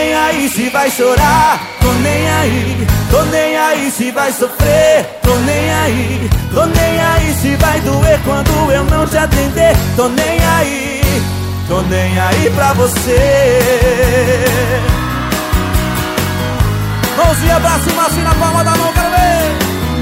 nem aí se vai chorar, tô nem aí. Tô nem aí se vai sofrer, tô nem aí. Tô nem aí se vai doer quando eu não te atender, tô nem aí. Tô nem aí pra você. Mãozinha pra cima assim na palma da mão, quero ver.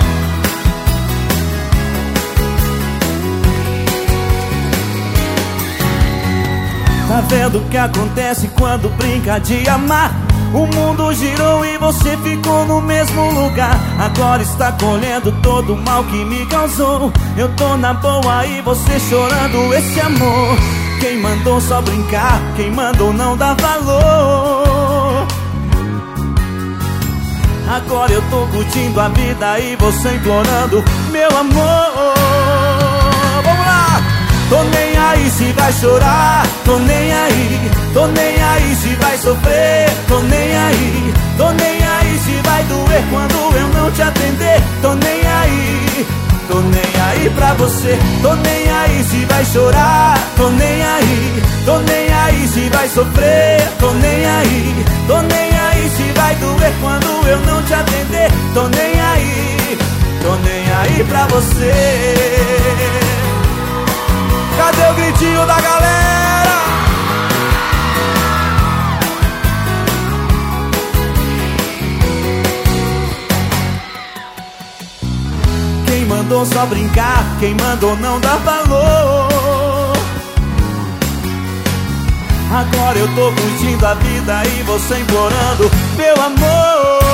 Tá vendo o que acontece quando brinca de amar? O mundo girou e você ficou no mesmo lugar. Agora está colhendo todo o mal que me causou. Eu tô na boa e você chorando esse amor. Quem mandou só brincar? Quem mandou não dar valor? Agora eu tô curtindo a vida e você implorando meu amor. Vamos lá! Tô nem aí se vai chorar, tô nem aí. Tô nem aí se vai sofrer, tô nem aí. Tô nem aí se vai doer quando eu não te atender, tô nem aí. Tô nem aí pra você, tô nem aí se vai chorar, tô nem aí. Tô nem aí se vai sofrer, tô nem aí. Tô nem aí se vai doer quando eu não te atender, tô nem aí. Tô nem aí pra você. Cadê o gritinho da galera? Quem mandou só brincar? Quem mandou não dar valor? Agora eu tô curtindo a vida e você implorando meu amor.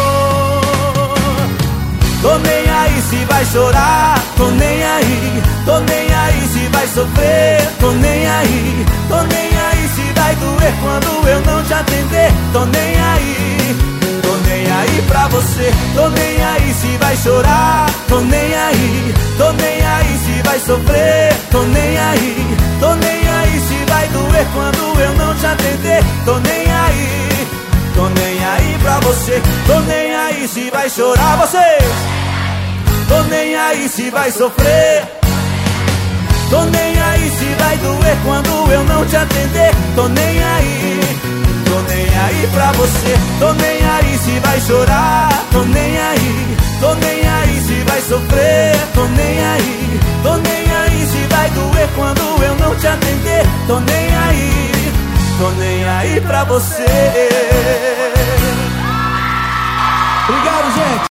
Tô nem aí se vai chorar, tô nem aí. Tô nem aí se vai sofrer, tô nem aí. Tô nem aí se vai doer quando eu não te atender, tô nem aí. Tô nem aí pra você, tô nem aí se vai chorar, tô nem aí. Tô nem aí se vai sofrer, tô nem aí. Tô nem aí se vai doer quando eu não te atender, tô nem aí. Tô nem aí pra você, tô nem aí se vai chorar vocês. Tô nem aí se vai sofrer, tô nem aí se vai doer quando eu não te atender, tô nem aí. Tô nem aí pra você, tô nem aí se vai chorar, tô nem aí. Tô nem aí se vai sofrer, tô nem aí. Tô nem aí se vai doer quando eu não te atender, tô nem aí. Tô nem aí pra você. Obrigado, gente.